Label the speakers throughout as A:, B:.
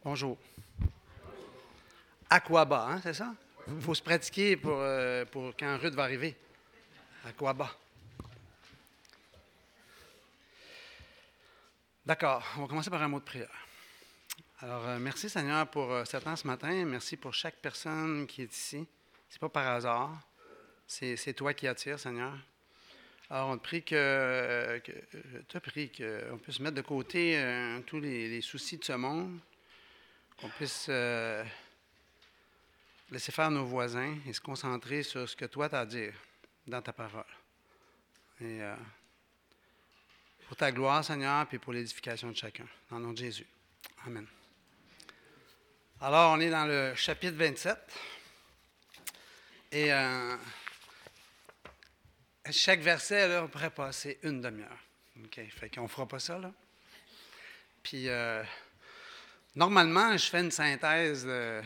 A: Bonjour. Aquaba, hein, c'est ça? Il faut se pratiquer pour quand Ruth va arriver. Aquaba. D'accord, on va commencer par un mot de prière. Alors, merci Seigneur pour ce temps ce matin. Merci pour chaque personne qui est ici. C'est pas par hasard. C'est toi qui attires, Seigneur. Alors, on te prie je te prie qu'on puisse mettre de côté tous les soucis de ce monde, qu'on puisse laisser faire nos voisins et se concentrer sur ce que toi tu as à dire dans ta parole. Et pour ta gloire, Seigneur, puis pour l'édification de chacun. Dans le nom de Jésus. Amen. Alors, on est dans le chapitre 27. Et chaque verset, là, on pourrait passer une demi-heure. OK? Fait qu'on ne fera pas ça, là. Puis, normalement, je fais une synthèse.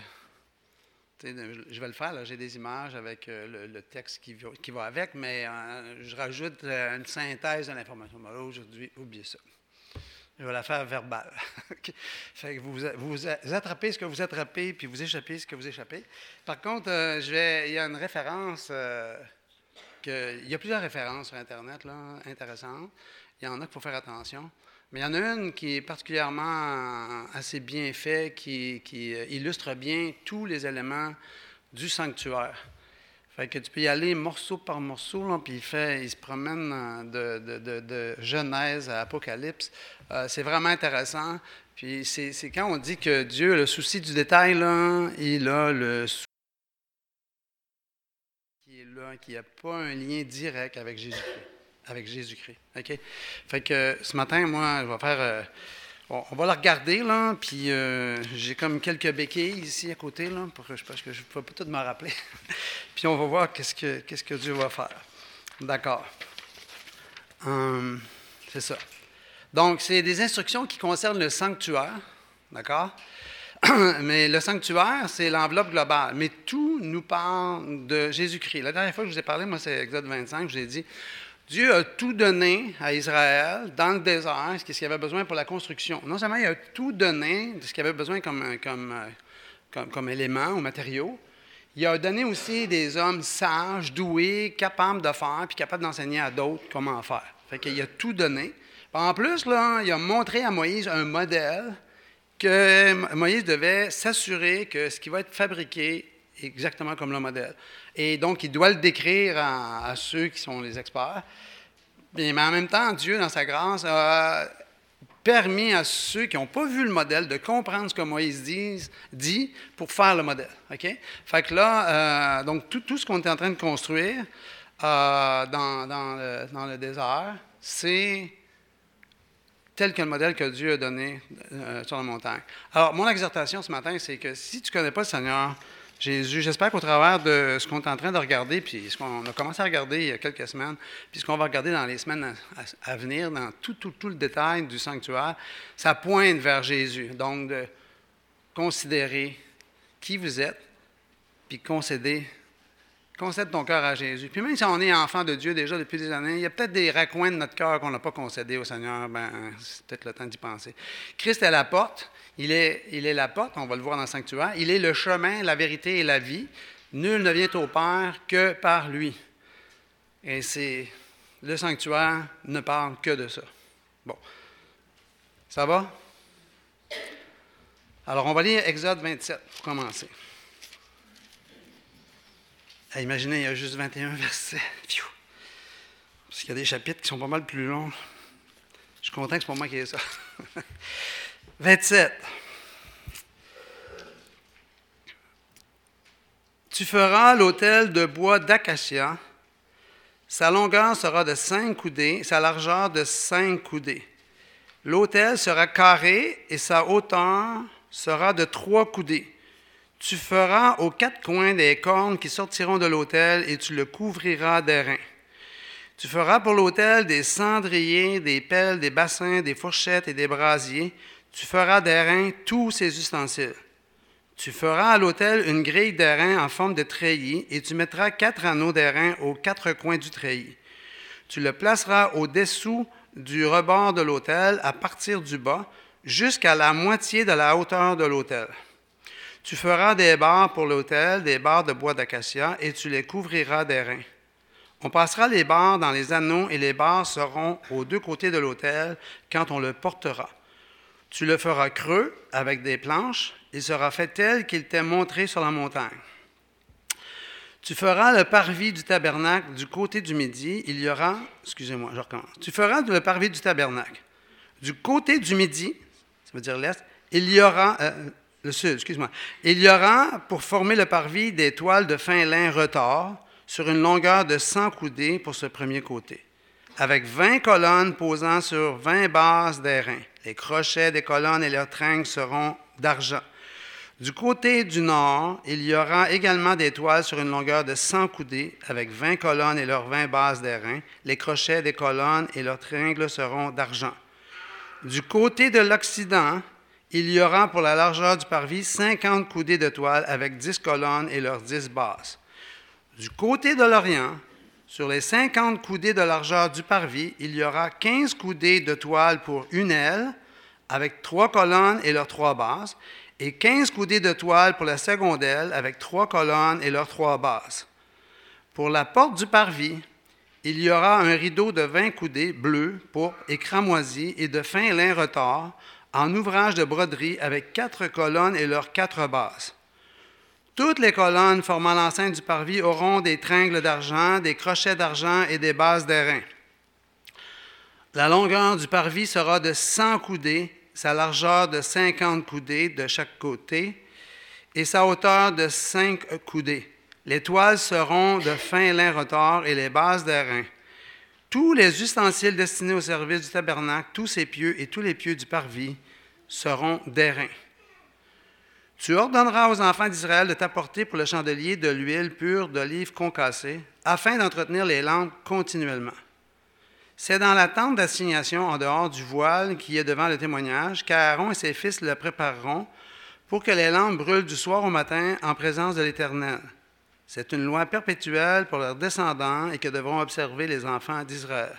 A: Je vais le faire, là. J'ai des images avec le texte qui va avec, mais je rajoute une synthèse de l'information. Mais là, aujourd'hui, oubliez ça. Je vais la faire verbale. Fait que vous attrapez ce que vous attrapez, puis vous échappez ce que vous échappez. Par contre, il y a une référence, il y a plusieurs références sur Internet là, intéressantes. Il y en a qu'il faut faire attention. Mais il y en a une qui est particulièrement assez bien faite, qui illustre bien tous les éléments du sanctuaire. Fait que tu peux y aller morceau par morceau, là, puis il se promène de Genèse à Apocalypse. C'est vraiment intéressant. Puis c'est quand on dit que Dieu a le souci du détail, là, il a le souci qui est là, qui n'a pas un lien direct avec Jésus-Christ. OK? Fait que ce matin, moi, je vais faire... on va la regarder, là, puis j'ai comme quelques béquilles ici à côté, là, parce que je ne peux pas tout me rappeler. Puis on va voir qu'est-ce que Dieu va faire. D'accord. C'est ça. Donc, c'est des instructions qui concernent le sanctuaire, d'accord? Mais le sanctuaire, c'est l'enveloppe globale. Mais tout nous parle de Jésus-Christ. La dernière fois que je vous ai parlé, moi, c'est Exode 25, je vous ai dit, Dieu a tout donné à Israël dans le désert, ce qu'il avait besoin pour la construction. Non seulement il a tout donné de ce qu'il avait besoin comme élément ou matériaux, il a donné aussi des hommes sages, doués, capables de faire, puis capables d'enseigner à d'autres comment faire. Fait qu'il a tout donné. En plus, là, il a montré à Moïse un modèle que Moïse devait s'assurer que ce qui va être fabriqué est exactement comme le modèle. Et donc, il doit le décrire à ceux qui sont les experts. Mais en même temps, Dieu, dans sa grâce, a permis à ceux qui n'ont pas vu le modèle de comprendre ce que Moïse dit pour faire le modèle. OK? Fait que là, donc tout ce qu'on est en train de construire dans le désert, c'est tel que le modèle que Dieu a donné sur la montagne. Alors, mon exhortation ce matin, c'est que si tu ne connais pas le Seigneur Jésus, j'espère qu'au travers de ce qu'on est en train de regarder, puis ce qu'on a commencé à regarder il y a quelques semaines, puis ce qu'on va regarder dans les semaines à venir, dans tout le détail du sanctuaire, ça pointe vers Jésus. Donc, de considérer qui vous êtes, puis concède ton cœur à Jésus. Puis même si on est enfant de Dieu déjà depuis des années, il y a peut-être des raccoins de notre cœur qu'on n'a pas concédé au Seigneur. C'est peut-être le temps d'y penser. Christ est à la porte. Il est la porte, on va le voir dans le sanctuaire. Il est le chemin, la vérité et la vie. Nul ne vient au Père que par lui. Et le sanctuaire ne parle que de ça. Bon. Ça va? Alors, on va lire Exode 27 pour commencer. Imaginez, il y a juste 21 versets. Pfiou. Parce qu'il y a des chapitres qui sont pas mal plus longs. Je suis content que ce n'est pas moi qui ai ça. 27. Tu feras l'autel de bois d'acacia. Sa longueur sera de 5 coudées, sa largeur de 5 coudées. L'autel sera carré et sa hauteur sera de 3 coudées. Tu feras aux 4 coins des cornes qui sortiront de l'autel et tu le couvriras d'airain. Tu feras pour l'autel des cendriers, des pelles, des bassins, des fourchettes et des brasiers. Tu feras d'airain tous ses ustensiles. Tu feras à l'autel une grille d'airain en forme de treillis et tu mettras 4 anneaux d'airain aux 4 coins du treillis. Tu le placeras au-dessous du rebord de l'autel à partir du bas. jusqu'à la moitié de la hauteur de l'autel. Tu feras des barres pour l'autel, des barres de bois d'acacia, et tu les couvriras d'airain. On passera les barres dans les anneaux, et les barres seront aux deux côtés de l'autel quand on le portera. Tu le feras creux avec des planches, il sera fait tel qu'il t'est montré sur la montagne. Tu feras le parvis du tabernacle du côté du midi, il y aura, je recommence. Tu feras le parvis du tabernacle. Du côté du midi, ça veut dire l'est, il y aura, le sud, il y aura pour former le parvis des toiles de fin lin retors sur une longueur de 100 coudées pour ce premier côté, avec 20 colonnes posant sur 20 bases d'airain. Les crochets des colonnes et leurs tringles seront d'argent. Du côté du nord, il y aura également des toiles sur une longueur de 100 coudées, avec 20 colonnes et leurs 20 bases d'airain. Les crochets des colonnes et leurs tringles seront d'argent. Du côté de l'Occident, il y aura pour la largeur du parvis 50 coudées de toile avec 10 colonnes et leurs 10 bases. Du côté de l'Orient, sur les 50 coudées de largeur du parvis, il y aura 15 coudées de toile pour une aile, avec 3 colonnes et leurs 3 bases, et 15 coudées de toile pour la seconde aile, avec 3 colonnes et leurs 3 bases. Pour la porte du parvis, il y aura un rideau de 20 coudées bleu, pourpre et cramoisi et de fin lin retors, en ouvrage de broderie avec 4 colonnes et leurs 4 bases. Toutes les colonnes formant l'enceinte du parvis auront des tringles d'argent, des crochets d'argent et des bases d'airain. La longueur du parvis sera de 100 coudées, sa largeur de 50 coudées de chaque côté et sa hauteur de 5 coudées. Les toiles seront de fin lin retors et les bases d'airain. Tous les ustensiles destinés au service du tabernacle, tous ses pieux et tous les pieux du parvis seront d'airain. Tu ordonneras aux enfants d'Israël de t'apporter pour le chandelier de l'huile pure d'olive concassée, afin d'entretenir les lampes continuellement. C'est dans la tente d'assignation en dehors du voile qui est devant le témoignage qu'Aaron et ses fils le prépareront pour que les lampes brûlent du soir au matin en présence de l'Éternel. C'est une loi perpétuelle pour leurs descendants et que devront observer les enfants d'Israël.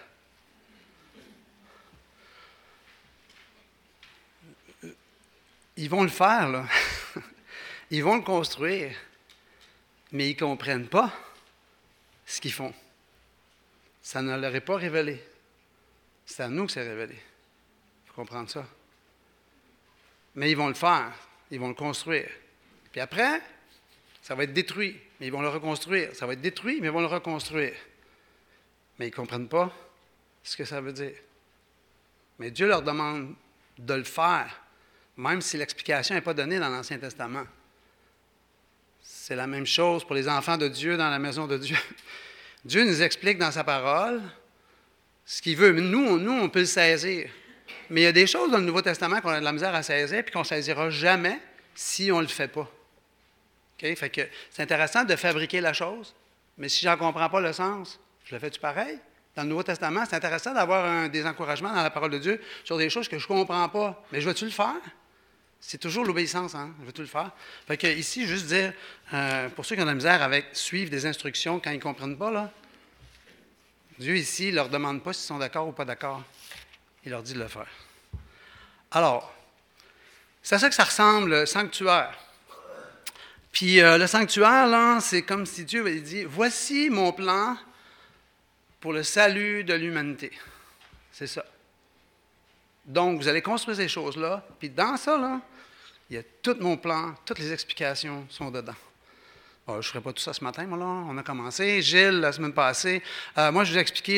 A: Ils vont le faire, là. Ils vont le construire, mais ils ne comprennent pas ce qu'ils font. Ça ne leur est pas révélé. C'est à nous que c'est révélé. Il faut comprendre ça. Mais ils vont le faire. Ils vont le construire. Puis après, ça va être détruit, mais ils vont le reconstruire. Ça va être détruit, mais ils vont le reconstruire. Mais ils ne comprennent pas ce que ça veut dire. Mais Dieu leur demande de le faire, même si l'explication n'est pas donnée dans l'Ancien Testament. C'est la même chose pour les enfants de Dieu dans la maison de Dieu. Dieu nous explique dans sa parole ce qu'il veut. Nous, on peut le saisir. Mais il y a des choses dans le Nouveau Testament qu'on a de la misère à saisir et qu'on ne saisira jamais si on ne le fait pas. Okay? Fait que c'est intéressant de fabriquer la chose, mais si je n'en comprends pas le sens, je le fais-tu pareil? Dans le Nouveau Testament, c'est intéressant d'avoir des encouragements dans la parole de Dieu sur des choses que je ne comprends pas. Mais je vais-tu le faire? C'est toujours l'obéissance, hein? Je vais-tu le faire? Fait que ici, juste dire, pour ceux qui ont de la misère avec suivre des instructions quand ils ne comprennent pas, là, Dieu ici ne leur demande pas s'ils sont d'accord ou pas d'accord. Il leur dit de le faire. Alors, c'est à ça que ça ressemble, le sanctuaire. Puis le sanctuaire, là, c'est comme si Dieu avait dit, voici mon plan pour le salut de l'humanité. C'est ça. Donc, vous allez construire ces choses-là, puis dans ça, là, il y a tout mon plan, toutes les explications sont dedans. Bon, je ne ferai pas tout ça ce matin, moi, là. On a commencé. Gilles, la semaine passée, moi, je vous ai expliqué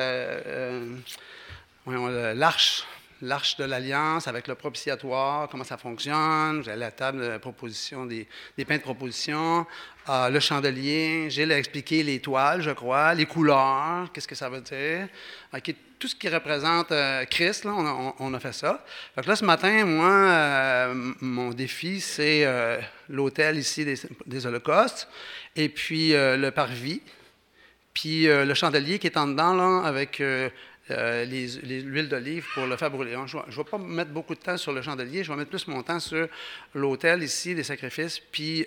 A: l'arche de l'Alliance avec le propitiatoire, comment ça fonctionne. J'ai la table de proposition, des pains de proposition, le chandelier. Gilles a expliqué les toiles, je crois, les couleurs, qu'est-ce que ça veut dire. Okay, tout ce qui représente Christ, là, on a fait ça. Fait que là, ce matin, moi, mon défi, c'est l'autel ici des Holocaustes, et puis le parvis, puis le chandelier qui est en dedans, là, avec l'huile d'olive pour le faire brûler. Je ne vais pas mettre beaucoup de temps sur le chandelier, je vais mettre plus mon temps sur l'autel ici, des sacrifices, puis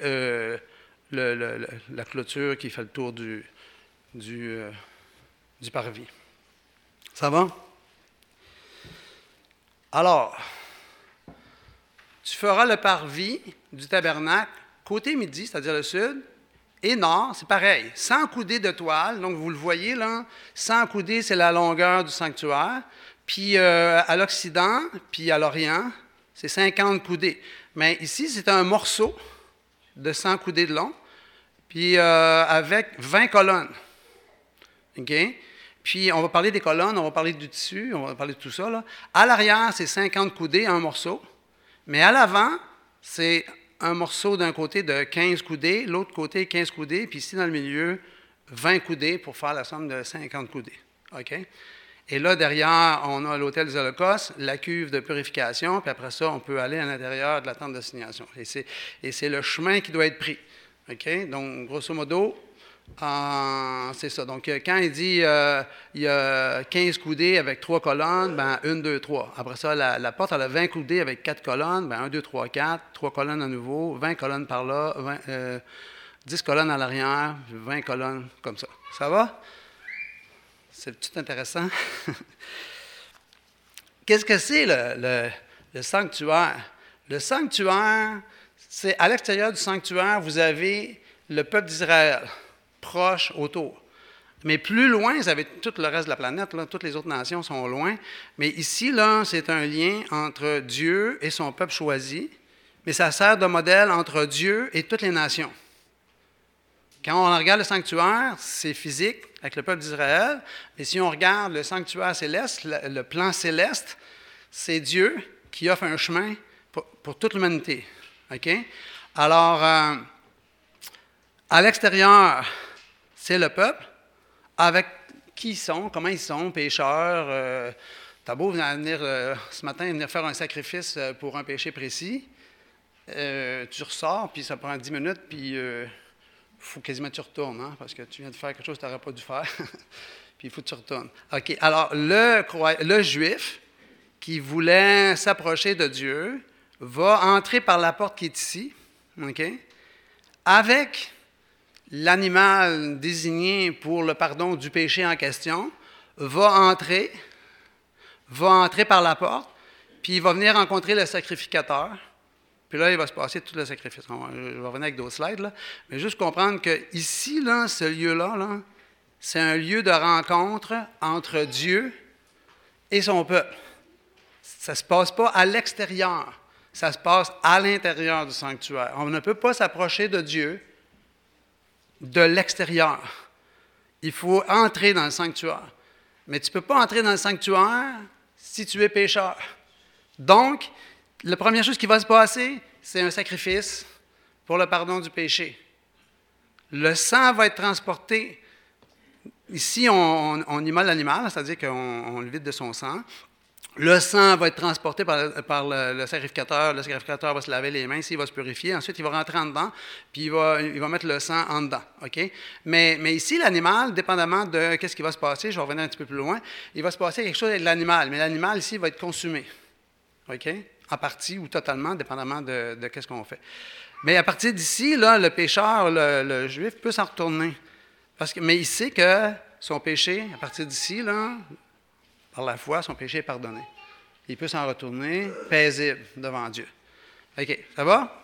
A: la clôture qui fait le tour du parvis. Ça va? Alors, tu feras le parvis du tabernacle côté midi, c'est-à-dire le sud, et nord, c'est pareil, 100 coudées de toile. Donc, vous le voyez là, 100 coudées, c'est la longueur du sanctuaire. Puis à l'Occident, puis à l'Orient, c'est 50 coudées. Mais ici, c'est un morceau de 100 coudées de long, puis avec 20 colonnes. OK? Puis on va parler des colonnes, on va parler du tissu, on va parler de tout ça, là. À l'arrière, c'est 50 coudées, un morceau. Mais à l'avant, c'est un morceau d'un côté de 15 coudées, l'autre côté 15 coudées, puis ici dans le milieu, 20 coudées pour faire la somme de 50 coudées. OK? Et là, derrière, on a l'autel des holocaustes, la cuve de purification, puis après ça, on peut aller à l'intérieur de la tente d'assignation. Et c'est le chemin qui doit être pris. OK? Donc, grosso modo, c'est ça. Donc, quand il dit il y a 15 coudées avec 3 colonnes, ben 1, 2, 3. Après ça, la porte, elle a 20 coudées avec 4 colonnes, ben 1, 2, 3, 4, 3 colonnes à nouveau, 20 colonnes par là, 10 colonnes à l'arrière, 20 colonnes comme ça. Ça va? C'est tout intéressant. Qu'est-ce que c'est le sanctuaire? Le sanctuaire, c'est à l'extérieur du sanctuaire, vous avez le peuple d'Israël proche autour. Mais plus loin, vous avez tout le reste de la planète, là, toutes les autres nations sont loin. Mais ici, là, c'est un lien entre Dieu et son peuple choisi, mais ça sert de modèle entre Dieu et toutes les nations. Quand on regarde le sanctuaire, c'est physique, avec le peuple d'Israël. Mais si on regarde le sanctuaire céleste, le plan céleste, c'est Dieu qui offre un chemin pour toute l'humanité. OK? Alors, à l'extérieur, c'est le peuple, avec qui ils sont, comment ils sont, pécheurs. T'as beau venir ce matin venir faire un sacrifice pour un péché précis, tu ressors, puis ça prend 10 minutes, puis il faut quasiment que tu retournes, hein, parce que tu viens de faire quelque chose que tu n'aurais pas dû faire, puis il faut que tu retournes. OK, alors le Juif qui voulait s'approcher de Dieu va entrer par la porte qui est ici, OK, avec l'animal désigné pour le pardon du péché en question, va entrer par la porte, puis il va venir rencontrer le sacrificateur. Puis là, il va se passer tout le sacrifice. Je vais revenir avec d'autres slides, là. Mais juste comprendre que ici, là, ce lieu-là, là, c'est un lieu de rencontre entre Dieu et son peuple. Ça ne se passe pas à l'extérieur, ça se passe à l'intérieur du sanctuaire. On ne peut pas s'approcher de Dieu de l'extérieur. Il faut entrer dans le sanctuaire. Mais tu ne peux pas entrer dans le sanctuaire si tu es pécheur. Donc, la première chose qui va se passer, c'est un sacrifice pour le pardon du péché. Le sang va être transporté. Ici, on immole l'animal, c'est-à-dire qu'on le vide de son sang. Le sang va être transporté par le sacrificateur. Le sacrificateur va se laver les mains, il va se purifier. Ensuite, il va rentrer en dedans, puis il va mettre le sang en dedans. OK? Mais ici, l'animal, dépendamment de ce qui va se passer, je vais revenir un petit peu plus loin, il va se passer quelque chose avec l'animal. Mais l'animal, ici, va être consumé. OK? En partie ou totalement, dépendamment de ce qu'on fait. Mais à partir d'ici, là, le pécheur, le Juif, peut s'en retourner. Mais il sait que son péché, à partir d'ici, là, par la foi, son péché est pardonné. Il peut s'en retourner paisible devant Dieu. OK, ça va?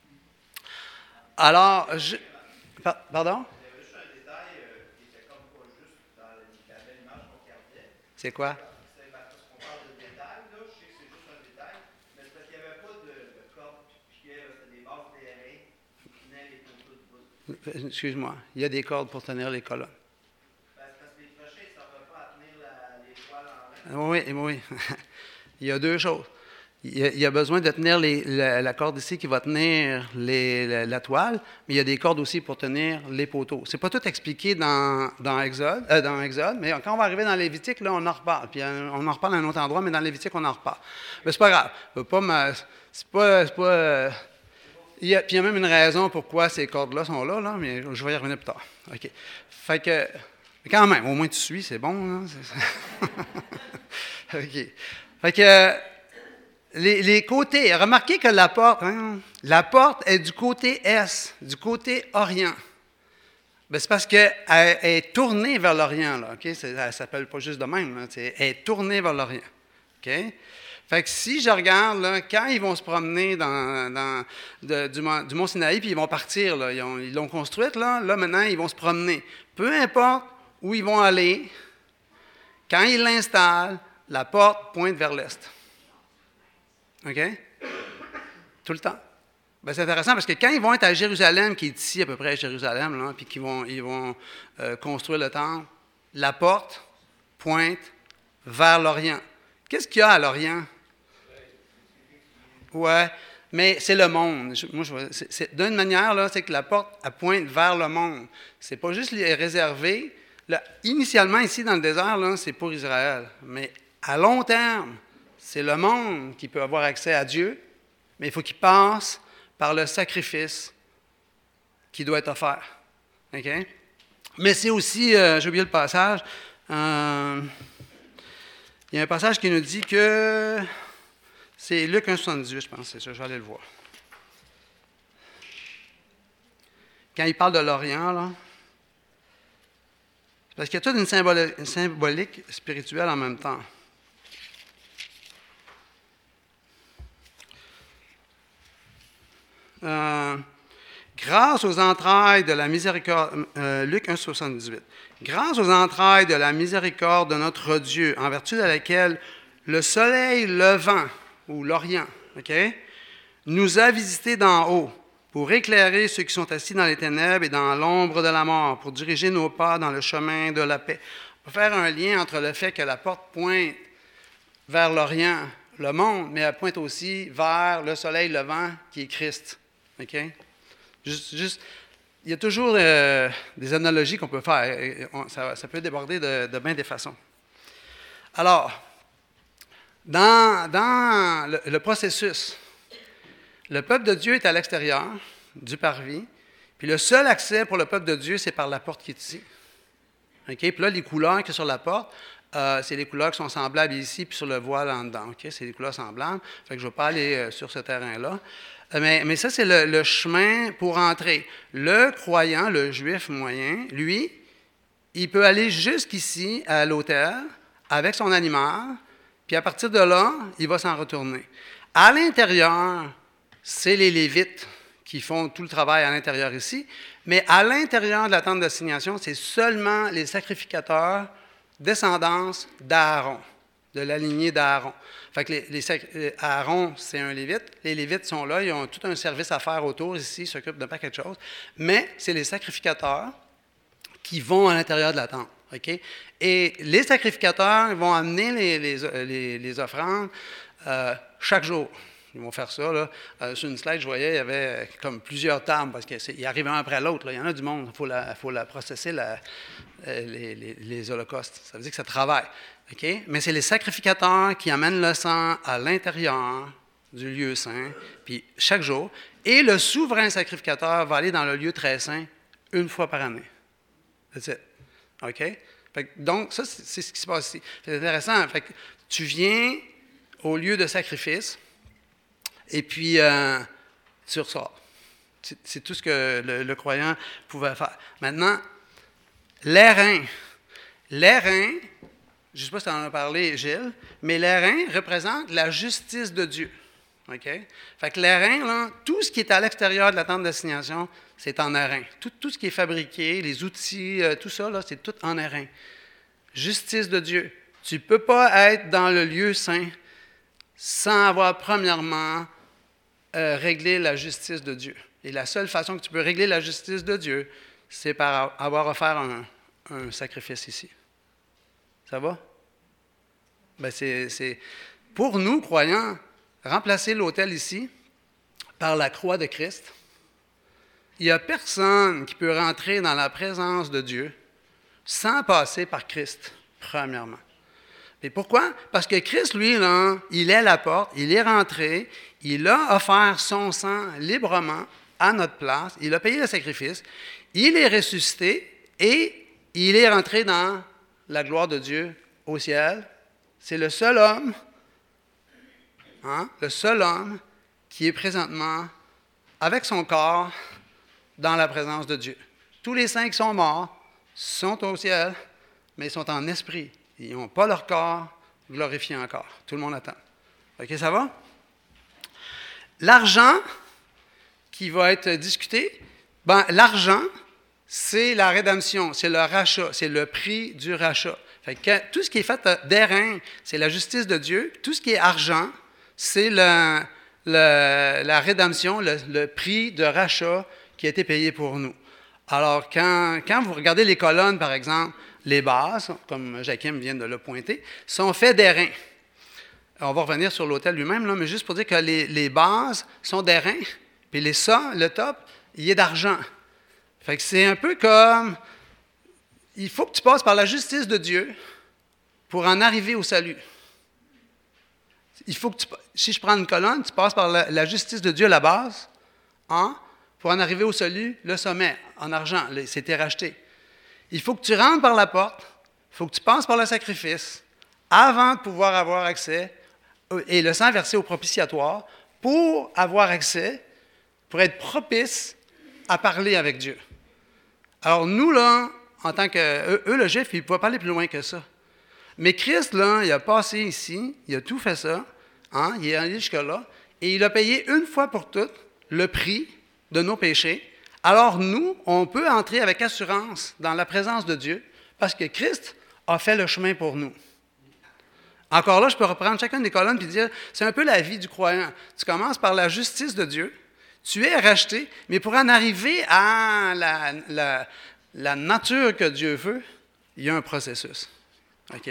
A: Alors, pardon?
B: Il y avait juste un détail qui était comme pas juste dans l'image qu'on regardait.
A: C'est quoi?
B: Parce qu'on parle de détails, là, je sais que c'est juste un détail, mais c'est parce qu'il n'y avait pas de corde qui piquait, c'était des bases serrées qui tenaient les poteaux de bout.
A: Excuse-moi, il y a des cordes pour tenir les colonnes.
B: Parce que les crochets, ça ne va pas à tenir les toiles en l'air.
A: Oui. Il y a deux choses. Il y a besoin de tenir la corde ici qui va tenir la toile, mais il y a des cordes aussi pour tenir les poteaux. Ce n'est pas tout expliqué dans Exode, mais quand on va arriver dans Lévitique, là, on en reparle. Puis on en reparle à un autre endroit, mais dans Lévitique, on en reparle. Mais c'est pas grave. Puis il y a même une raison pourquoi ces cordes-là sont là, mais je vais y revenir plus tard. OK. Fait que, quand même, au moins tu suis, c'est bon. Hein? OK. Fait que, les côtés, remarquez que la porte est du côté est, du côté orient. Bien, c'est parce qu'elle est tournée vers l'orient. Là, okay? Elle ne s'appelle pas juste de même. Là, elle est tournée vers l'orient. OK? Fait que si je regarde, là, quand ils vont se promener du Mont Sinaï, puis ils vont partir, là, ils l'ont construite, là maintenant, ils vont se promener. Peu importe où ils vont aller, quand ils l'installent, la porte pointe vers l'est. OK? Tout le temps. Ben, c'est intéressant parce que quand ils vont être à Jérusalem, qui est ici à peu près à Jérusalem, là, puis ils vont construire le temple, la porte pointe vers l'Orient. Qu'est-ce qu'il y a à l'Orient? Ouais, mais c'est le monde. D'une manière, là, c'est que la porte elle pointe vers le monde. C'est pas juste réservé. Là, initialement, ici, dans le désert, là, c'est pour Israël. Mais à long terme, c'est le monde qui peut avoir accès à Dieu, mais il faut qu'il passe par le sacrifice qui doit être offert. OK? Mais c'est aussi, j'ai oublié le passage, il y a un passage qui nous dit que, c'est Luc 1,78, je pense, c'est ça, je vais aller le voir. Quand il parle de l'Orient, là, parce qu'il y a toute une symbolique spirituelle en même temps. Grâce aux entrailles de la miséricorde, Luc 1,78. Grâce aux entrailles de la miséricorde de notre Dieu, en vertu de laquelle le soleil levant, ou l'Orient, okay, nous a visités d'en haut, pour éclairer ceux qui sont assis dans les ténèbres et dans l'ombre de la mort, pour diriger nos pas dans le chemin de la paix. On peut faire un lien entre le fait que la porte pointe vers l'Orient, le monde, mais elle pointe aussi vers le soleil levant qui est Christ. Okay? Juste, il y a toujours des analogies qu'on peut faire. Ça peut déborder de bien des façons. Alors, dans le processus, le peuple de Dieu est à l'extérieur du parvis, puis le seul accès pour le peuple de Dieu, c'est par la porte qui est ici. Okay? Puis là, les couleurs qui sont sur la porte, c'est les couleurs qui sont semblables ici, puis sur le voile en dedans. Okay? C'est des couleurs semblables. Fait que je ne vais pas aller sur ce terrain-là. Mais ça, c'est le chemin pour entrer. Le croyant, le juif moyen, lui, il peut aller jusqu'ici, à l'autel, avec son animal, puis à partir de là, il va s'en retourner. À l'intérieur, c'est les Lévites qui font tout le travail à l'intérieur ici, mais à l'intérieur de la tente d'assignation, c'est seulement les sacrificateurs, descendance d'Aaron, de la lignée d'Aaron. Fait que Aaron, c'est un Lévite. Les Lévites sont là, ils ont tout un service à faire autour ici, ils s'occupent d'un paquet de choses. Mais c'est les sacrificateurs qui vont à l'intérieur de la tente. Okay? Et les sacrificateurs vont amener les offrandes chaque jour. Ils vont faire ça. Là. Sur une slide, je voyais, il y avait comme plusieurs tables, parce qu'ils arrivent un après l'autre. Là. Il y en a du monde. Il faut processer les holocaustes. Ça veut dire que ça travaille. Okay? Mais c'est les sacrificateurs qui amènent le sang à l'intérieur du lieu saint, puis chaque jour. Et le souverain sacrificateur va aller dans le lieu très saint une fois par année. That's it. OK? Donc, ça, c'est ce qui se passe ici. C'est intéressant. Fait que tu viens au lieu de sacrifice, et puis tu ressors. C'est tout ce que le croyant pouvait faire. Maintenant, l'airain. L'airain, je ne sais pas si tu en as parlé, Gilles, mais l'airain représente la justice de Dieu. OK? Fait que l'airain, là, tout ce qui est à l'extérieur de la tente d'assignation, c'est en airain. Tout ce qui est fabriqué, les outils, tout ça, là, c'est tout en airain. Justice de Dieu. Tu ne peux pas être dans le lieu saint sans avoir premièrement réglé la justice de Dieu. Et la seule façon que tu peux régler la justice de Dieu, c'est par avoir offert un sacrifice ici. Ça va? Ben c'est pour nous, croyants, remplacer l'autel ici par la croix de Christ. Il n'y a personne qui peut rentrer dans la présence de Dieu sans passer par Christ, premièrement. Et pourquoi? Parce que Christ, lui, là, il est la porte, il est rentré, il a offert son sang librement à notre place, il a payé le sacrifice, il est ressuscité et il est rentré dans la gloire de Dieu au ciel. C'est le seul homme, le seul homme qui est présentement avec son corps dans la présence de Dieu. Tous les saints qui sont morts sont au ciel, mais ils sont en esprit. Ils n'ont pas leur corps glorifié encore. Tout le monde attend. OK, ça va? L'argent qui va être discuté, l'argent, c'est la rédemption, c'est le rachat, c'est le prix du rachat. Fait que tout ce qui est fait d'airain, c'est la justice de Dieu. Tout ce qui est argent, c'est la rédemption, le prix de rachat qui a été payé pour nous. Alors, quand vous regardez les colonnes, par exemple, les bases, comme Jakim vient de le pointer, sont faites d'airain. On va revenir sur l'autel lui-même, là, mais juste pour dire que les bases sont d'airain, puis le top, il est d'argent. Fait que c'est un peu comme, il faut que tu passes par la justice de Dieu pour en arriver au salut. Il faut que si je prends une colonne, tu passes par la justice de Dieu, la base, pour en arriver au salut, le sommet, en argent, c'était racheté. Il faut que tu rentres par la porte, il faut que tu passes par le sacrifice, avant de pouvoir avoir accès, et le sang versé au propitiatoire, pour avoir accès, pour être propice à parler avec Dieu. Alors nous, là, en tant que... Eux, le juif, ils ne pouvaient pas aller plus loin que ça. Mais Christ, là, il a passé ici, il a tout fait ça, il est allé jusque-là, et il a payé une fois pour toutes le prix de nos péchés. Alors nous, on peut entrer avec assurance dans la présence de Dieu, parce que Christ a fait le chemin pour nous. Encore là, je peux reprendre chacune des colonnes et dire, c'est un peu la vie du croyant. Tu commences par la justice de Dieu, tu es racheté, mais pour en arriver à la nature que Dieu veut, il y a un processus. OK?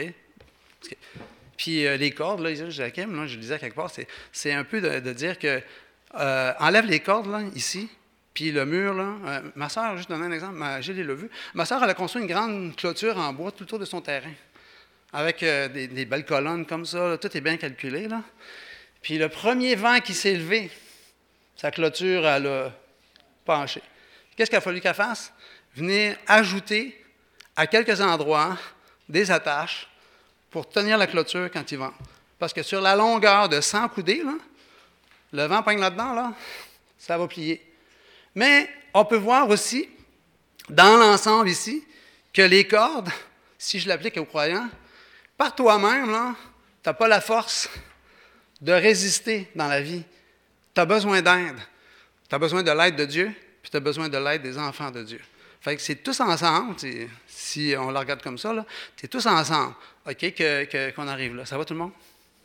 A: Puis les cordes, là, Jakim, là, je le disais quelque part, c'est un peu de dire que enlève les cordes, là, ici, puis le mur, là. Ma soeur, juste donner un exemple, Gilles l'a vu. Ma soeur, elle a construit une grande clôture en bois tout autour de son terrain, avec des belles colonnes comme ça, là, tout est bien calculé, là. Puis le premier vent qui s'est levé, sa clôture, elle a penché. Qu'est-ce qu'il a fallu qu'elle fasse? Venir ajouter à quelques endroits des attaches pour tenir la clôture quand il vente. Parce que sur la longueur de 100 coudées, là, le vent pogne là-dedans, là, ça va plier. Mais on peut voir aussi, dans l'ensemble ici, que les cordes, si je l'applique aux croyants, par toi-même, tu n'as pas la force de résister dans la vie. Tu as besoin d'aide. Tu as besoin de l'aide de Dieu, puis tu as besoin de l'aide des enfants de Dieu. Fait que c'est tous ensemble, si on la regarde comme ça, c'est tous ensemble, OK, qu'on arrive là. Ça va tout le monde?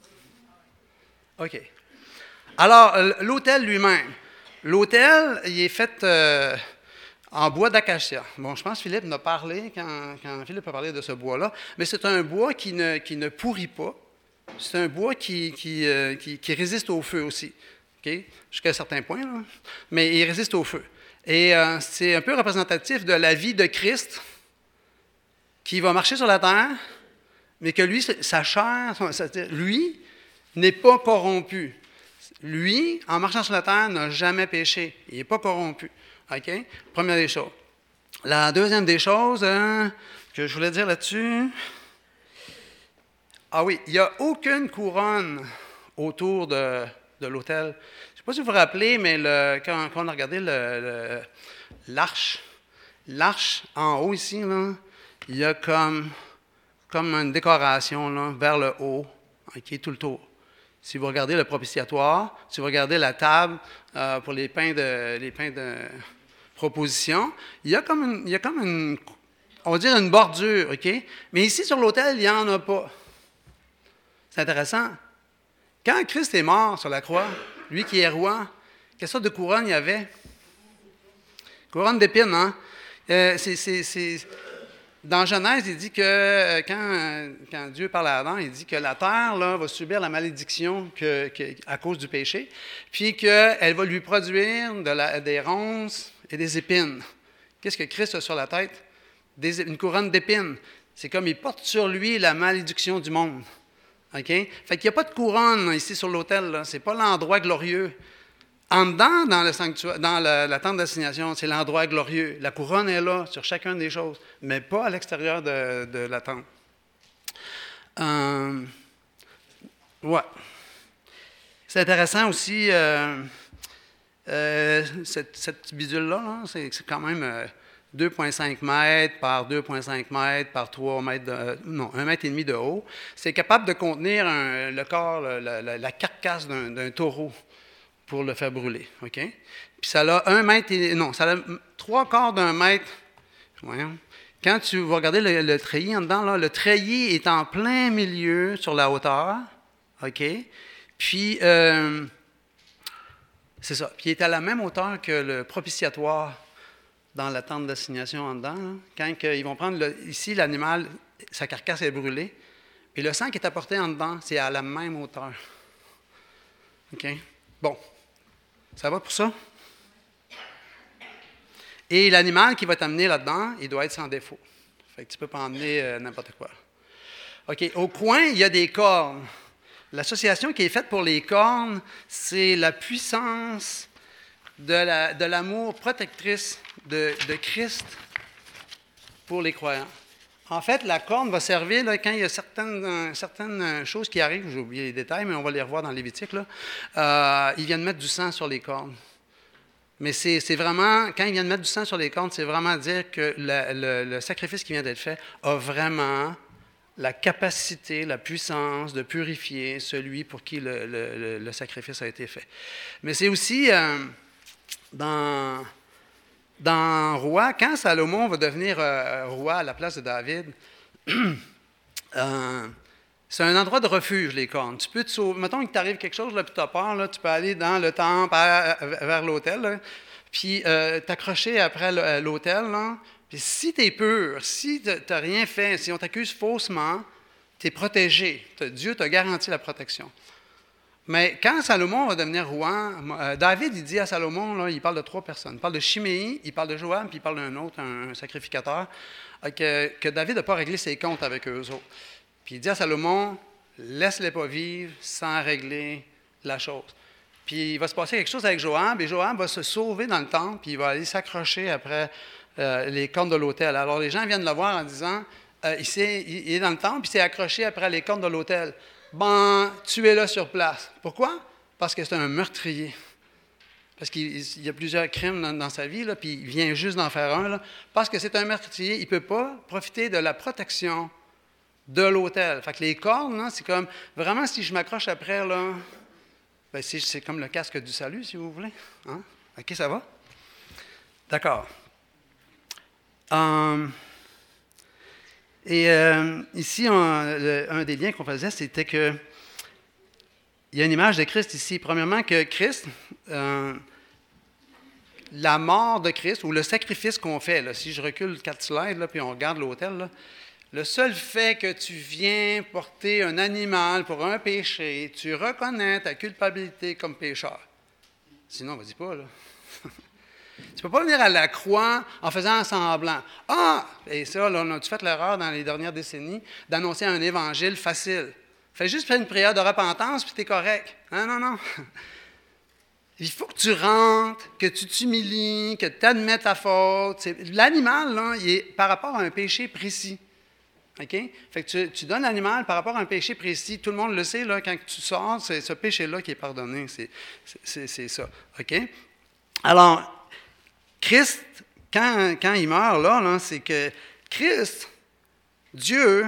A: OK. Alors, l'autel lui-même. L'autel, il est fait en bois d'acacia. Bon, je pense que Philippe en a parlé quand Philippe a parlé de ce bois-là, mais c'est un bois qui ne pourrit pas. C'est un bois qui résiste au feu aussi. OK? Jusqu'à un certain point, là. Mais il résiste au feu. Et c'est un peu représentatif de la vie de Christ qui va marcher sur la terre, mais que lui, sa chair, lui, n'est pas corrompu. Lui, en marchant sur la terre, n'a jamais péché. Il n'est pas corrompu. OK? Première des choses. La deuxième des choses que je voulais dire là-dessus, oui, il n'y a aucune couronne autour de l'autel. Je ne sais pas si vous vous rappelez, mais quand on a regardé l'arche en haut ici, là, il y a comme une décoration là, vers le haut, qui est tout le tour. Si vous regardez le propitiatoire, si vous regardez la table pour les pains de proposition, il y a comme une, on va dire une bordure, OK? Mais ici, sur l'autel, il n'y en a pas. C'est intéressant. Quand Christ est mort sur la croix, lui qui est roi, quelle sorte de couronne il y avait? Couronne d'épines, hein? Dans Genèse, il dit que quand Dieu parle à Adam, il dit que la terre là, va subir la malédiction à cause du péché, puis qu'elle va lui produire des ronces et des épines. Qu'est-ce que Christ a sur la tête? Une couronne d'épines. C'est comme il porte sur lui la malédiction du monde. OK? Fait qu'il n'y a pas de couronne ici sur l'autel. Ce n'est pas l'endroit glorieux. En dedans, dans le sanctuaire, dans la tente d'assignation, c'est l'endroit glorieux. La couronne est là sur chacune des choses, mais pas à l'extérieur de la tente. Ouais. C'est intéressant aussi, cette bidule-là, c'est quand même 2,5 mètres par 2,5 mètres par 3 mètres, 1,5 mètre de haut. C'est capable de contenir le corps, la carcasse d'un taureau pour le faire brûler. OK? Puis ça a 1 mètre, ça a 3/4 d'un mètre. Voyons. Quand tu vas regarder le treillis en dedans, là, le treillis est en plein milieu sur la hauteur. OK? Puis, c'est ça. Puis il est à la même hauteur que le propitiatoire dans la tente d'assignation en dedans. Là. Quand ils vont prendre, ici, l'animal, sa carcasse est brûlée. Puis le sang qui est apporté en dedans, c'est à la même hauteur. OK? Bon. Ça va pour ça? Et l'animal qui va t'amener là-dedans, il doit être sans défaut. Fait que tu ne peux pas emmener n'importe quoi. OK. Au coin, il y a des cornes. L'association qui est faite pour les cornes, c'est la puissance de l'amour protectrice de Christ pour les croyants. En fait, la corne va servir là, quand il y a certaines choses qui arrivent, j'ai oublié les détails, mais on va les revoir dans Lévitique. Ils viennent mettre du sang sur les cornes. Mais c'est vraiment, quand ils viennent mettre du sang sur les cornes, c'est vraiment dire que le sacrifice qui vient d'être fait a vraiment la capacité, la puissance de purifier celui pour qui le sacrifice a été fait. Mais c'est aussi dans Roi, quand Salomon va devenir roi à la place de David, c'est un endroit de refuge, les cornes. Tu peux te sauver. Mettons qu'il t'arrive quelque chose, là, puis tu as peur, là, tu peux aller dans le temple, vers l'autel, là, puis t'accrocher après l'autel. Là. Puis si tu es pur, si tu n'as rien fait, si on t'accuse faussement, tu es protégé. Dieu t'a garanti la protection. Mais quand Salomon va devenir roi, David, il dit à Salomon, là, il parle de 3 personnes. Il parle de Chiméi, il parle de Joab, puis il parle d'un autre, un sacrificateur, que David n'a pas réglé ses comptes avec eux autres. Puis il dit à Salomon, laisse-les pas vivre sans régler la chose. Puis il va se passer quelque chose avec Joab, et Joab va se sauver dans le temple, puis il va aller s'accrocher après les cornes de l'autel. Alors les gens viennent le voir en disant, il est dans le temple, puis il s'est accroché après les cornes de l'autel. Ben, tuez-le sur place. Pourquoi? Parce que c'est un meurtrier. Parce qu'il y a plusieurs crimes dans sa vie, là, puis il vient juste d'en faire un. Là, parce que c'est un meurtrier, il ne peut pas profiter de la protection de l'autel. Fait que les cornes, là, c'est comme, vraiment, si je m'accroche après, là, ben c'est comme le casque du salut, si vous voulez. Hein? OK, ça va? D'accord. Ici, un des liens qu'on faisait, c'était que il y a une image de Christ ici. Premièrement, que Christ, la mort de Christ, ou le sacrifice qu'on fait, là, si je recule 4 slides, là, puis on regarde l'autel, là, le seul fait que tu viens porter un animal pour un péché, tu reconnais ta culpabilité comme pécheur. Sinon, vas-y pas, là. Tu ne peux pas venir à la croix en faisant semblant. Ah! Et ça, là, on a-tu fait l'erreur dans les dernières décennies d'annoncer un évangile facile? Fais juste faire une prière de repentance, puis tu es correct. Non. Il faut que tu rentres, que tu t'humilies, que tu admettes ta faute. L'animal, là, il est par rapport à un péché précis. OK? Fait que tu donnes l'animal par rapport à un péché précis. Tout le monde le sait, là, quand tu sors, c'est ce péché-là qui est pardonné. C'est ça. OK? Alors, Christ, quand il meurt, là, c'est que Christ, Dieu,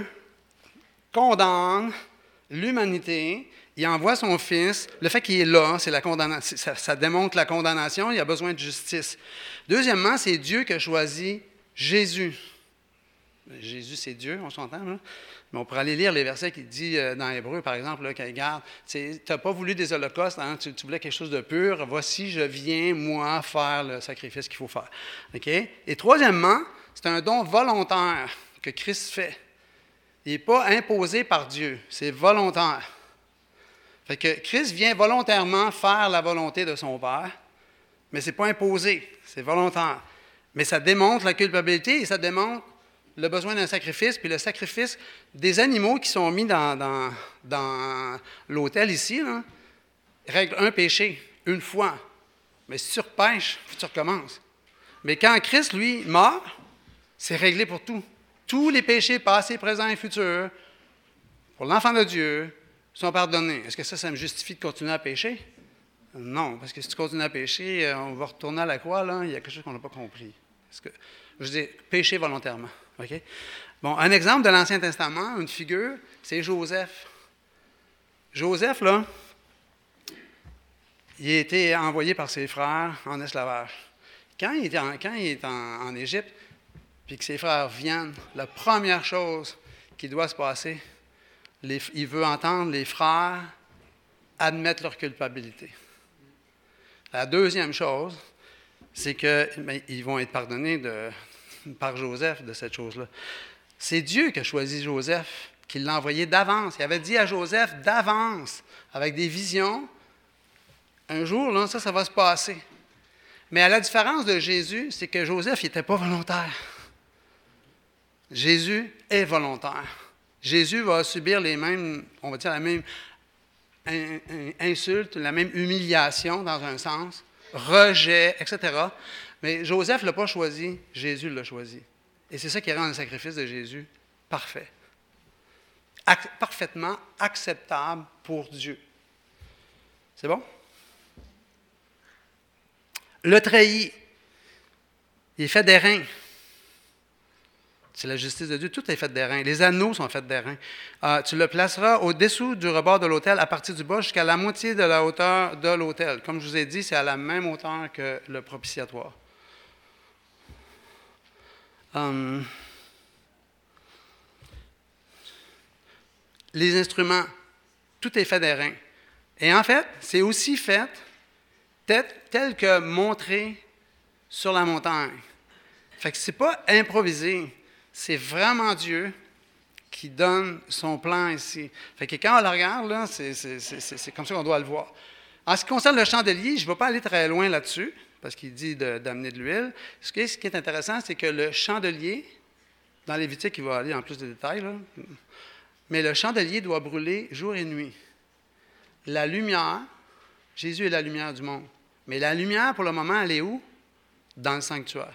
A: condamne l'humanité, il envoie son Fils. Le fait qu'il est là, c'est la condamnation, ça démontre la condamnation, il a besoin de justice. Deuxièmement, c'est Dieu qui a choisi Jésus. Jésus, c'est Dieu, on s'entend, là? Mais on pourrait aller lire les versets qui disent dans Hébreu, par exemple, là, qu'il garde, tu n'as pas voulu des holocaustes, hein, tu voulais quelque chose de pur, voici, je viens, moi, faire le sacrifice qu'il faut faire. Okay? Et troisièmement, c'est un don volontaire que Christ fait. Il n'est pas imposé par Dieu, c'est volontaire. Fait que Christ vient volontairement faire la volonté de son Père, mais ce n'est pas imposé, c'est volontaire. Mais ça démontre la culpabilité et ça démontre le besoin d'un sacrifice, puis le sacrifice des animaux qui sont mis dans l'autel ici, là, règle un péché, une fois. Mais si tu repêches, tu recommences. Mais quand Christ, lui, meurt, c'est réglé pour tout. Tous les péchés passés, présents et futurs, pour l'enfant de Dieu, sont pardonnés. Est-ce que ça me justifie de continuer à pécher? Non, parce que si tu continues à pécher, on va retourner à la croix, là, il y a quelque chose qu'on n'a pas compris. Je dis péché volontairement. OK? Bon, un exemple de l'Ancien Testament, une figure, c'est Joseph. Joseph, là, il a été envoyé par ses frères en esclavage. Quand il est en Égypte, puis que ses frères viennent, la première chose qui doit se passer, il veut entendre les frères admettre leur culpabilité. La deuxième chose, c'est qu'ils vont être pardonnés par Joseph de cette chose-là. C'est Dieu qui a choisi Joseph, qui l'a envoyé d'avance. Il avait dit à Joseph d'avance, avec des visions, un jour, là, ça va se passer. Mais à la différence de Jésus, c'est que Joseph n'était pas volontaire. Jésus est volontaire. Jésus va subir les mêmes, on va dire la même insulte, la même humiliation dans un sens, rejet, etc. Mais Joseph ne l'a pas choisi, Jésus l'a choisi. Et c'est ça qui rend le sacrifice de Jésus parfait. Parfaitement acceptable pour Dieu. C'est bon? Le treillis, il est fait d'airain. C'est la justice de Dieu, tout est fait d'airain. Les anneaux sont faits d'airain. Tu le placeras au-dessous du rebord de l'autel à partir du bas jusqu'à la moitié de la hauteur de l'autel. Comme je vous ai dit, c'est à la même hauteur que le propitiatoire. Les instruments, tout est fait d'airain. Et en fait, c'est aussi fait tel que montré sur la montagne. Fait que c'est pas improvisé. C'est vraiment Dieu qui donne son plan ici. Fait que quand on le regarde, là, c'est comme ça qu'on doit le voir. En ce qui concerne le chandelier, je ne vais pas aller très loin là-dessus, parce qu'il dit d'amener de l'huile. Ce qui est intéressant, c'est que le chandelier, dans Lévitique, il va aller en plus de détails, là, mais le chandelier doit brûler jour et nuit. La lumière, Jésus est la lumière du monde. Mais la lumière, pour le moment, elle est où? Dans le sanctuaire.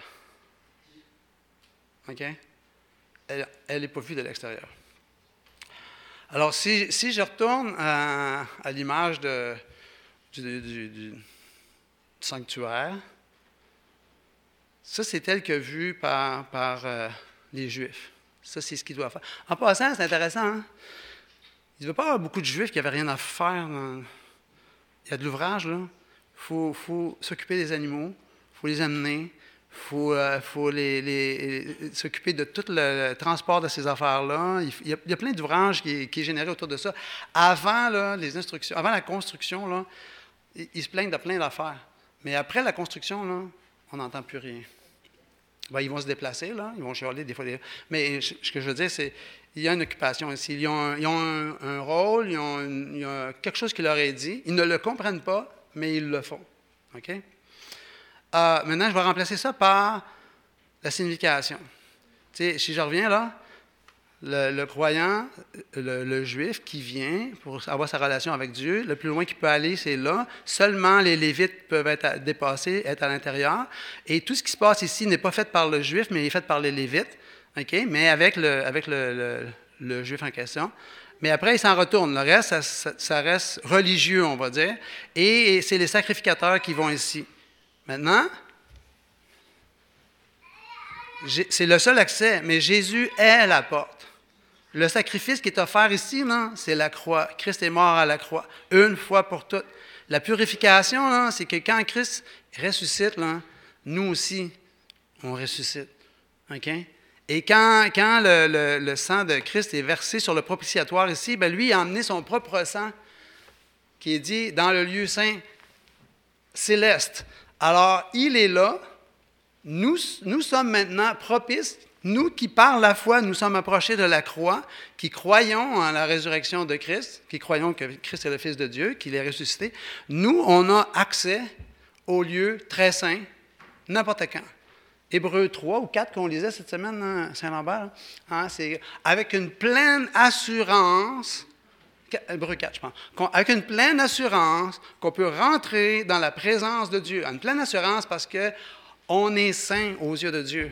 A: OK? Elle n'est pas vue de l'extérieur. Alors, si je retourne à l'image du sanctuaire, ça, c'est tel que vu par les Juifs. Ça, c'est ce qu'ils doivent faire. En passant, c'est intéressant, hein? Il ne devait pas y avoir beaucoup de Juifs qui n'avaient rien à faire. Il y a de l'ouvrage, là. Il faut s'occuper des animaux, il faut les amener, il faut s'occuper de tout le transport de ces affaires-là. Il y a plein d'ouvrages qui est généré autour de ça. Avant là, les instructions, avant la construction, là, ils se plaignent de plein d'affaires. Mais après la construction, là, on n'entend plus rien. Ben, ils vont se déplacer, là, ils vont chialer des fois. Mais ce que je veux dire, c'est qu'il y a une occupation ici. Ils ont un rôle, il y a quelque chose qui leur est dit. Ils ne le comprennent pas, mais ils le font. OK? Maintenant, je vais remplacer ça par la signification. Tu sais, si je reviens là, le croyant, le juif qui vient pour avoir sa relation avec Dieu, le plus loin qu'il peut aller, c'est là. Seulement les Lévites peuvent être dépassés, être à l'intérieur. Et tout ce qui se passe ici n'est pas fait par le juif, mais est fait par les Lévites, okay? Mais avec le juif en question. Mais après, il s'en retourne. Le reste, ça reste religieux, on va dire. Et c'est les sacrificateurs qui vont ici. Maintenant, c'est le seul accès, mais Jésus est la porte. Le sacrifice qui est offert ici, c'est la croix. Christ est mort à la croix, une fois pour toutes. La purification, là, c'est que quand Christ ressuscite, là, nous aussi, on ressuscite. Okay? Et quand le sang de Christ est versé sur le propitiatoire ici, ben lui, il a emmené son propre sang, qui est dit dans le lieu saint céleste. Alors, il est là. Nous sommes maintenant propices. Nous qui, par la foi, nous sommes approchés de la croix, qui croyons en la résurrection de Christ, qui croyons que Christ est le Fils de Dieu, qu'il est ressuscité, nous, on a accès au lieu très saint, n'importe quand. Hébreux 3 ou 4 qu'on lisait cette semaine, hein, Saint-Lambert, hein, c'est avec une pleine assurance, Hébreux 4, je pense, avec une pleine assurance qu'on peut rentrer dans la présence de Dieu. Une pleine assurance parce qu'on est saint aux yeux de Dieu.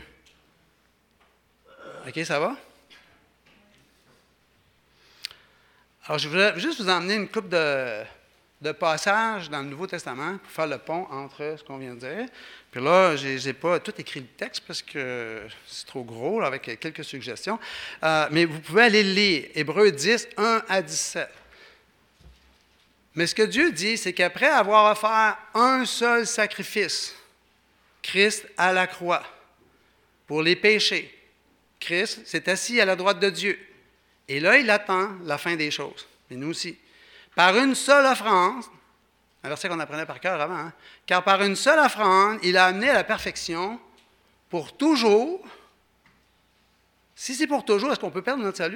A: OK, ça va? Alors, je voudrais juste vous emmener une couple de passages dans le Nouveau Testament pour faire le pont entre ce qu'on vient de dire. Puis là, je n'ai pas tout écrit le texte parce que c'est trop gros, là, avec quelques suggestions. Mais vous pouvez aller lire Hébreux 10, 1 à 17. Mais ce que Dieu dit, c'est qu'après avoir offert un seul sacrifice, Christ à la croix, pour les péchés, Christ s'est assis à la droite de Dieu. Et là, il attend la fin des choses. Et nous aussi. Par une seule offrande, un verset qu'on apprenait par cœur avant, hein, car par une seule offrande, il a amené à la perfection pour toujours. Si c'est pour toujours, est-ce qu'on peut perdre notre salut?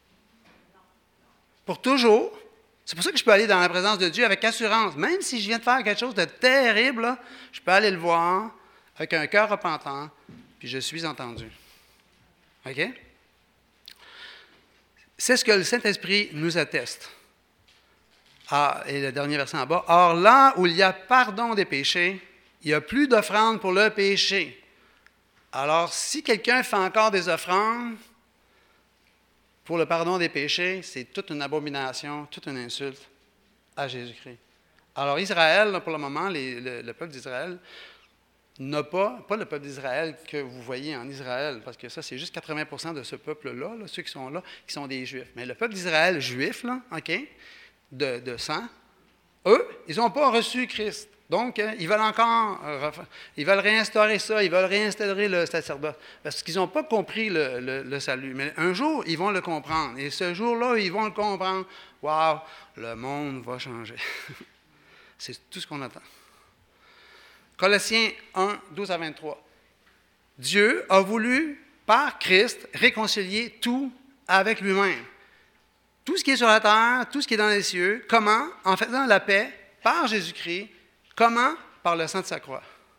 A: Pour toujours. C'est pour ça que je peux aller dans la présence de Dieu avec assurance. Même si je viens de faire quelque chose de terrible, là, je peux aller le voir avec un cœur repentant, puis je suis entendu. OK? C'est ce que le Saint-Esprit nous atteste. Et le dernier verset en bas. Or, là où il y a pardon des péchés, il n'y a plus d'offrande pour le péché. Alors, si quelqu'un fait encore des offrandes pour le pardon des péchés, c'est toute une abomination, toute une insulte à Jésus-Christ. Alors, Israël, là, pour le moment, le peuple d'Israël n'a pas le peuple d'Israël que vous voyez en Israël, parce que ça, c'est juste 80% de ce peuple-là, là, ceux qui sont là, qui sont des Juifs. Mais le peuple d'Israël juif, là, OK, de sang, eux, ils n'ont pas reçu Christ. Donc, ils veulent encore, ils veulent réinstaurer ça, ils veulent réinstaurer le sacerdoce, parce qu'ils n'ont pas compris le salut. Mais un jour, ils vont le comprendre. Et ce jour-là, ils vont le comprendre. Wow, le monde va changer. C'est tout ce qu'on attend. Colossiens 1, 12 à 23. Dieu a voulu, par Christ, réconcilier tout avec lui-même. Tout ce qui est sur la terre, tout ce qui est dans les cieux. Comment? En faisant la paix par Jésus-Christ. Comment? Par le sang de sa croix.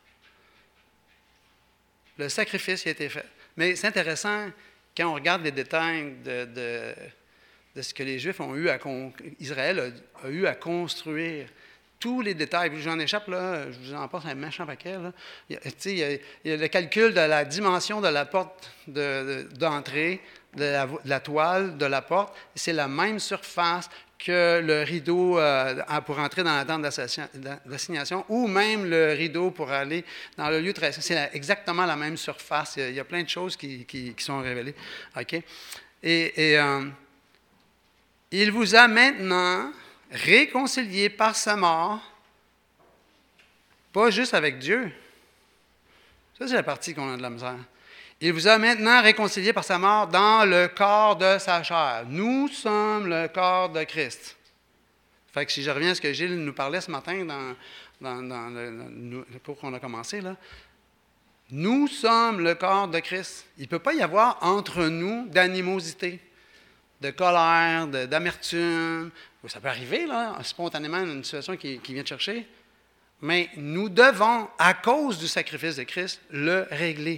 A: Le sacrifice qui a été fait. Mais c'est intéressant, quand on regarde les détails de ce que les Juifs ont eu Israël a eu à construire. Tous les détails, puis j'en échappe, là, je vous en passe un méchant paquet. Là. Il y a le calcul de la dimension de la porte d'entrée, de la toile de la porte. C'est la même surface que le rideau pour entrer dans la tente d'assignation, ou même le rideau pour aller dans le lieu très saint. C'est exactement la même surface. Il y a plein de choses qui sont révélées. OK? Et il vous a maintenant réconcilié par sa mort, pas juste avec Dieu. Ça, c'est la partie qu'on a de la misère. Il vous a maintenant réconcilié par sa mort dans le corps de sa chair. Nous sommes le corps de Christ. Fait que si je reviens à ce que Gilles nous parlait ce matin dans le cours qu'on a commencé, là, nous sommes le corps de Christ. Il ne peut pas y avoir entre nous d'animosité, de colère, d'amertume. Ça peut arriver, là, spontanément, une situation qui vient te chercher. Mais nous devons, à cause du sacrifice de Christ, le régler.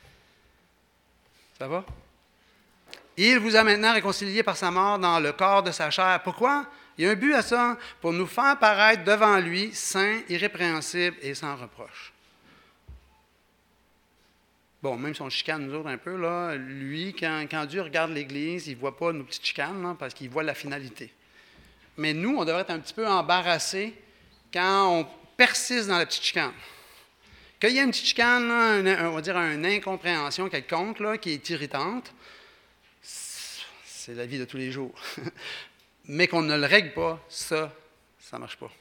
A: Ça va? Il vous a maintenant réconcilié par sa mort dans le corps de sa chair. Pourquoi? Il y a un but à ça, pour nous faire paraître devant lui, saints, irrépréhensibles et sans reproche. Bon, même si on chicane nous autres un peu, là, lui, quand Dieu regarde l'Église, il ne voit pas nos petites chicanes, là, parce qu'il voit la finalité. Mais nous, on devrait être un petit peu embarrassés quand on persiste dans la petite chicane. Qu'il y ait une petite chicane, là, on va dire une incompréhension quelconque là, qui est irritante, c'est la vie de tous les jours. Mais qu'on ne le règle pas, ça ne marche pas.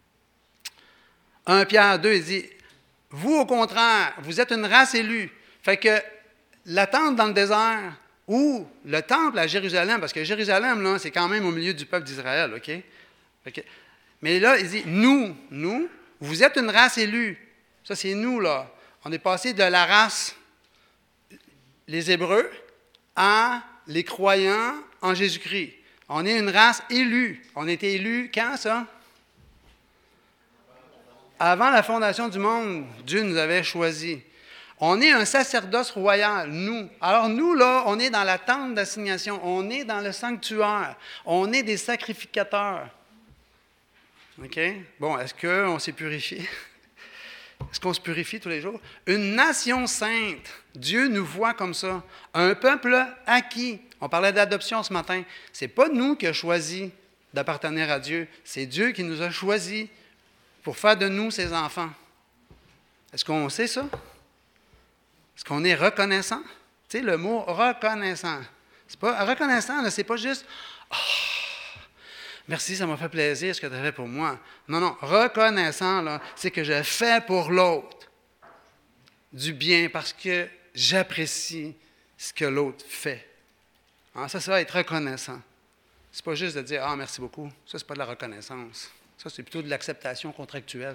A: 1 Pierre 2, il dit, « Vous, au contraire, vous êtes une race élue. » Fait que l'attente dans le désert ou le temple à Jérusalem, parce que Jérusalem, là, c'est quand même au milieu du peuple d'Israël, OK? Mais là, il dit, nous, vous êtes une race élue. Ça, c'est nous, là. On est passé de la race, les Hébreux, à les croyants en Jésus-Christ. On est une race élue. On a été élus quand, ça? Avant la fondation du monde, Dieu nous avait choisis. On est un sacerdoce royal, nous. Alors nous, là, on est dans la tente d'assignation. On est dans le sanctuaire. On est des sacrificateurs. OK? Bon, est-ce qu'on s'est purifié? Est-ce qu'on se purifie tous les jours? Une nation sainte. Dieu nous voit comme ça. Un peuple acquis. On parlait d'adoption ce matin. Ce n'est pas nous qui avons choisi d'appartenir à Dieu. C'est Dieu qui nous a choisis pour faire de nous ses enfants. Est-ce qu'on sait ça? Est-ce qu'on est reconnaissant? Tu sais, le mot reconnaissant. Reconnaissant, c'est pas juste « Oh, merci, ça m'a fait plaisir ce que tu as fait pour moi. » Non, non. Reconnaissant, là, c'est que je fais pour l'autre du bien parce que j'apprécie ce que l'autre fait. Alors, ça va être reconnaissant. C'est pas juste de dire « Ah, merci beaucoup ». Ça, c'est pas de la reconnaissance. Ça, c'est plutôt de l'acceptation contractuelle.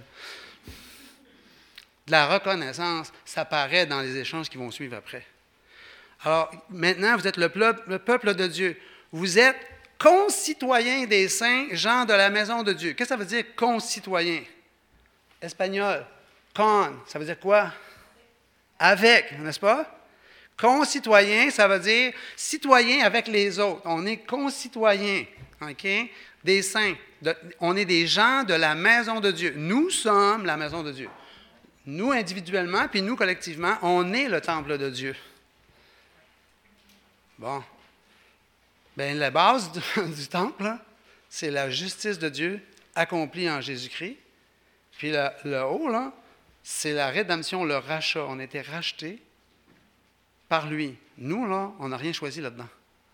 A: De la reconnaissance, ça paraît dans les échanges qui vont suivre après. Alors, maintenant, vous êtes le peuple de Dieu. Vous êtes concitoyens des saints, gens de la maison de Dieu. Qu'est-ce que ça veut dire, concitoyen? Espagnol. Con, ça veut dire quoi? Avec, n'est-ce pas? Concitoyen, ça veut dire citoyen avec les autres. On est concitoyens, OK? Des saints. On est des gens de la maison de Dieu. Nous sommes la maison de Dieu. Nous individuellement, puis nous collectivement, on est le temple de Dieu. Bon. Bien, la base du temple, là, c'est la justice de Dieu accomplie en Jésus-Christ. Puis le haut, là, c'est la rédemption, le rachat. On a été rachetés par lui. Nous, là, on n'a rien choisi là-dedans.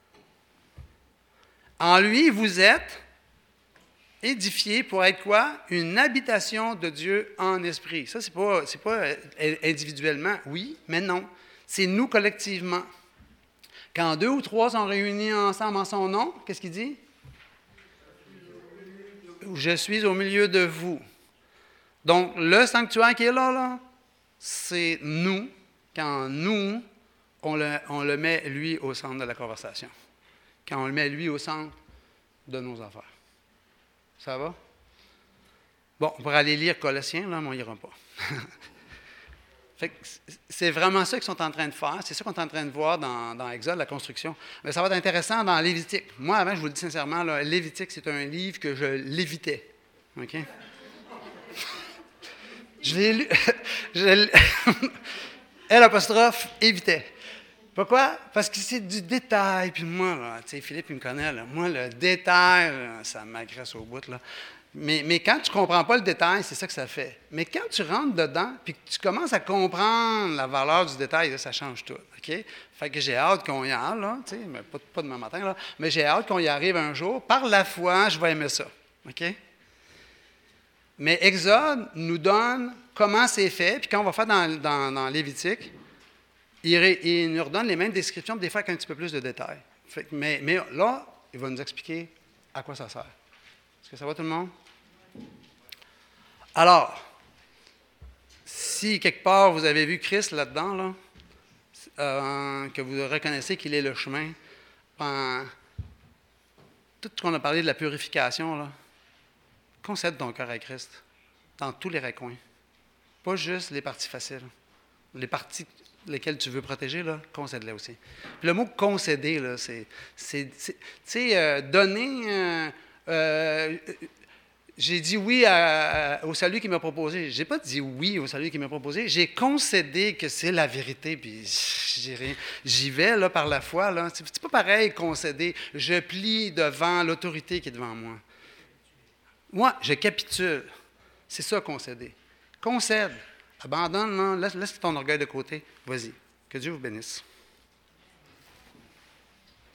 A: En lui, vous êtes édifiés pour être quoi? Une habitation de Dieu en esprit. Ça, c'est pas individuellement, oui, mais non. C'est nous collectivement. Quand 2 ou 3 sont réunis ensemble en son nom, qu'est-ce qu'il dit? Je suis au milieu de vous. Donc, le sanctuaire qui est là, c'est nous. Quand nous, on le met, lui, au centre de la conversation. Quand on le met, lui, au centre de nos affaires. Ça va? Bon, on pourrait aller lire Colossiens, là, mais on n'ira pas. Fait que c'est vraiment ça qu'ils sont en train de faire. C'est ça qu'on est en train de voir dans Exode, la construction. Mais ça va être intéressant dans Lévitique. Moi, avant, je vous le dis sincèrement, là, Lévitique, c'est un livre que je l'évitais. OK? Je l'ai lu. L', évitait. Pourquoi? Parce que c'est du détail. Puis moi, là, tu sais, Philippe, il me connaît. Là, moi, le détail, là, ça m'agresse au bout. Là. Mais quand tu ne comprends pas le détail, c'est ça que ça fait. Mais quand tu rentres dedans, puis que tu commences à comprendre la valeur du détail, là, ça change tout. OK? Fait que j'ai hâte qu'on y aille, là, tu sais, mais pas demain matin, là, mais j'ai hâte qu'on y arrive un jour. Par la foi, je vais aimer ça. OK? Mais Exode nous donne comment c'est fait, puis quand on va faire dans Lévitique, il nous redonne les mêmes descriptions, des fois avec un petit peu plus de détails. Mais là, il va nous expliquer à quoi ça sert. Est-ce que ça va tout le monde? Alors, si quelque part vous avez vu Christ là-dedans, là, que vous reconnaissez qu'il est le chemin, tout ce qu'on a parlé de la purification, là, concède ton cœur à Christ dans tous les recoins. Pas juste les parties faciles. Les parties lesquelles tu veux protéger, là, concède-les aussi. Puis le mot concéder, là, c'est donner. J'ai dit oui au salut qu'il m'a proposé. Je n'ai pas dit oui au salut qu'il m'a proposé. J'ai concédé que c'est la vérité, puis j'y vais là, par la foi. Là. C'est pas pareil, concéder. Je plie devant l'autorité qui est devant moi. Moi, je capitule. C'est ça, concéder. Concède. Abandonne, là, laisse ton orgueil de côté. Vas-y. Que Dieu vous bénisse.